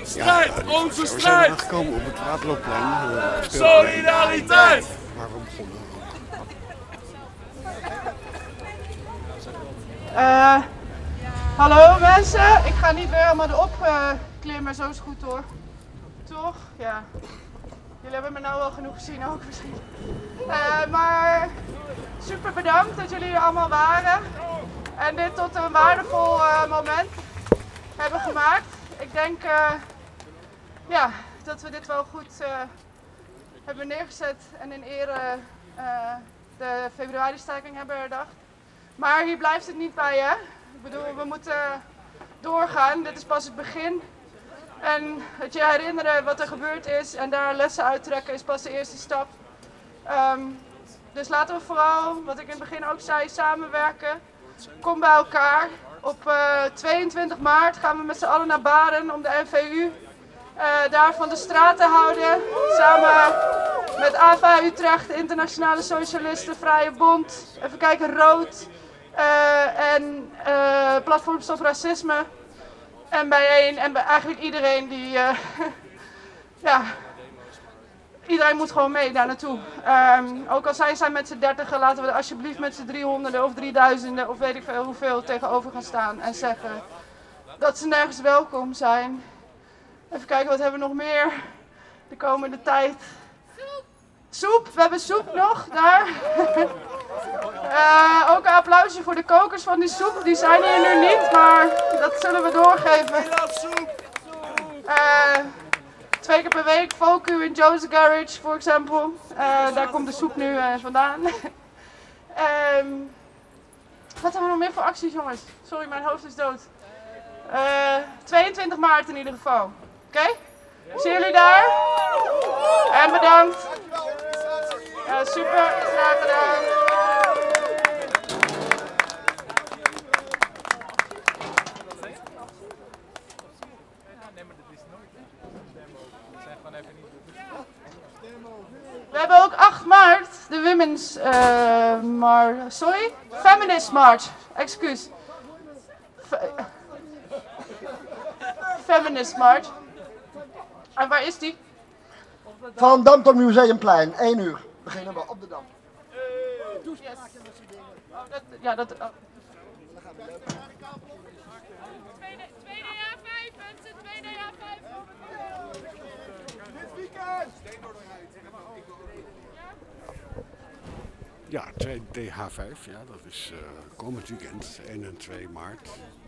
Strijd, onze We zijn strijd! aangekomen op het Waterloopplein. Solidariteit! Waar we begonnen. Hallo mensen, ik ga niet weer helemaal erop klimmen, zo is het goed hoor. Toch? Ja. Jullie hebben me nou wel genoeg gezien ook misschien. Maar super bedankt dat jullie er allemaal waren en dit tot een waardevol moment hebben gemaakt. Ik denk dat we dit wel goed hebben neergezet en in ere de februari-staking hebben herdacht. Maar hier blijft het niet bij, hè? Ik bedoel, we moeten doorgaan. Dit is pas het begin. En het je herinneren wat er gebeurd is en daar lessen uittrekken is pas de eerste stap. Dus laten we vooral, wat ik in het begin ook zei, samenwerken. Kom bij elkaar. Op 22 maart gaan we met z'n allen naar Baren om de NVU daar van de straat te houden. Samen met AVA Utrecht, Internationale Socialisten, Vrije Bond, even kijken, Rood en Platform Stop Racisme. En bijeen en eigenlijk iedereen die, iedereen moet gewoon mee daar naartoe. Ook al zijn zij met z'n 30, laten we er alsjeblieft met z'n 300 of 3000 of weet ik veel hoeveel tegenover gaan staan en zeggen dat ze nergens welkom zijn. Even kijken, wat hebben we nog meer de komende tijd? Soep, we hebben soep nog, daar. Ook een applausje voor de kokers van die soep. Die zijn hier nu niet, maar dat zullen we doorgeven. 2 keer per week, Focu in Joe's Garage, voor example. Daar komt de soep nu vandaan. Wat hebben we nog meer voor acties, jongens? Sorry, mijn hoofd is dood. 22 maart in ieder geval. Oké? Zien jullie daar? En bedankt. Ja, super, graag gedaan. We hebben ook 8 maart de Women's Feminist March. Excuus. Feminist March. En waar is die? Van Dam tot Museumplein, 1 uur. Beginnen we op de Dam. Ja, dat... Tweede jaar 5 mensen, tweede jaar 5. Dit weekend! Ja, 2DH5, ja, dat is komend weekend, 1 en 2 maart.